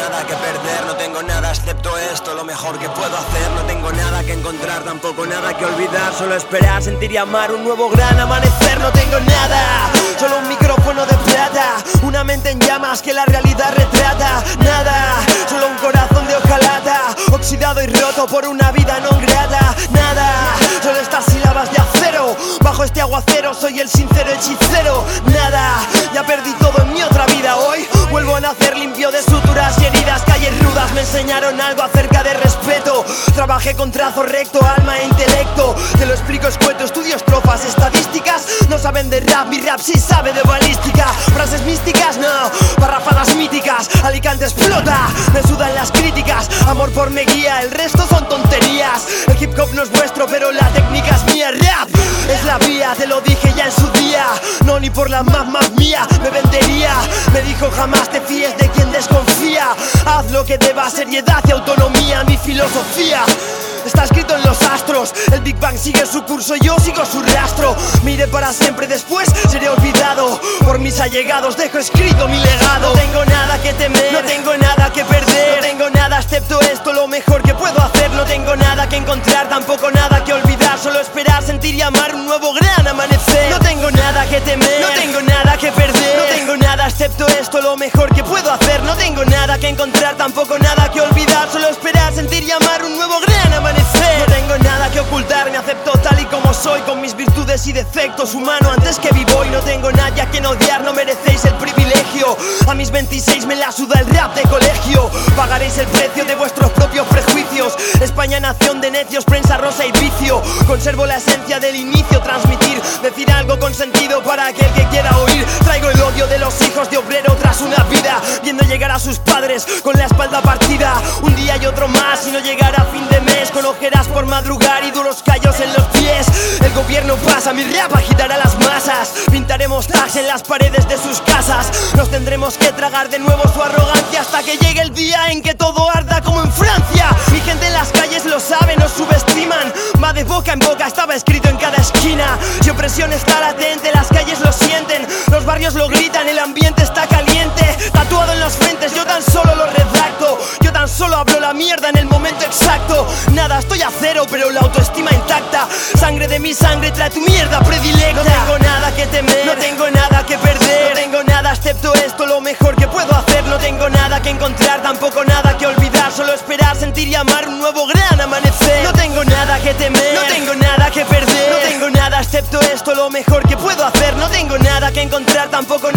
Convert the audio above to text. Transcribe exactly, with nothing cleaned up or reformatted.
nada que perder, no tengo nada excepto esto, lo mejor que puedo hacer. No tengo nada que encontrar, tampoco nada que olvidar, solo esperar, sentir y amar un nuevo gran amanecer. No tengo nada, solo un micrófono de plata, una mente en llamas que la realidad retrata. Nada, solo un corazón de hojalata, oxidado y roto por una vida no grata. Nada, solo estas sílabas de acero, bajo este aguacero soy el sincero hechicero. Nada, ya perdí todo en mi otra vida, hoy vuelvo a nacer limpio de suturas y heridas. Calles rudas me enseñaron algo acerca de respeto, trabajé con trazo recto, alma e intelecto. Te lo explico escueto, estudio estrofas, estadísticas no saben de rap, mi rap sí sabe de balística. Frases místicas, no, parrafadas míticas. Alicante explota, me sudan las críticas, amor por me guía, el resto son tonterías. El hip hop no es vuestro pero la técnica es mía. Rap es la vía, te lo dije ya en su día, no ni por la más más mía me vendería. Me dijo jamás te fíes de quien desconfía, haz lo que deba, seriedad y autonomía. Mi filosofía está escrito en los astros, el Big Bang sigue su curso, yo sigo su rastro. Miré para siempre, después seré olvidado, por mis allegados dejo escrito mi legado. No tengo nada que temer, no tengo nada que perder, no tengo nada excepto esto, lo mejor que puedo hacer. No tengo nada que encontrar, tampoco nada que olvidar, solo esperar, sentir y amar un nuevo gran amanecer. No tengo nada que temer, no tengo nada que perder, no tengo nada excepto esto, lo mejor que puedo hacer. No tengo nada que encontrar, tampoco nada que olvidar, solo esperar, sentir y amar un nuevo gran amanecer. No tengo nada que ocultar, me acepto tal y como soy, con mis virtudes y defectos, humano antes que vivo. Y no tengo nadie a quien odiar, no merecéis el privilegio. A mis veintiséis me la suda el rap de colegio, pagaréis el precio de vuestros propios prejuicios. España nación de necios, prensa rosa y vicio. Conservo la esencia del inicio, transmitir, decir algo con sentido para aquel que quiera oír. Traigo el odio de los hijos de obrero tras una vida, viendo llegar a sus padres con la espalda partida. Un día y otro más y no llegará a fin de mes, con ojeras por madrugar y duros callos en los pies. El gobierno pasa, mi rap agitará las masas, pintaremos tags en las paredes de sus casas. Nos tendremos que tragar de nuevo su arrogancia hasta que llegue el día en que todo arda como en Francia. Mi gente en las calles lo sabe, nos subestiman, va de boca en boca, estaba escrito en cada esquina. Si opresión está latente, las calles lo sienten, los barrios lo gritan, el ambiente está caliente. Tatuado en las frentes, yo tan solo lo redacto, yo tan solo hablo la mierda en el momento exacto. Nada, estoy a cero, pero la autoestima intacta. Sangre de mi sangre, trae tu mierda predilecta. No tengo nada que temer, no tengo nada que perder, no tengo nada excepto esto, lo mejor que puedo hacer. No tengo nada que encontrar, tampoco nada que olvidar, solo esperar, sentir y amar un nuevo gran amanecer. No tengo nada que temer, no tengo nada que perder, no tengo nada excepto esto, lo mejor que puedo hacer. No tengo nada que encontrar, tampoco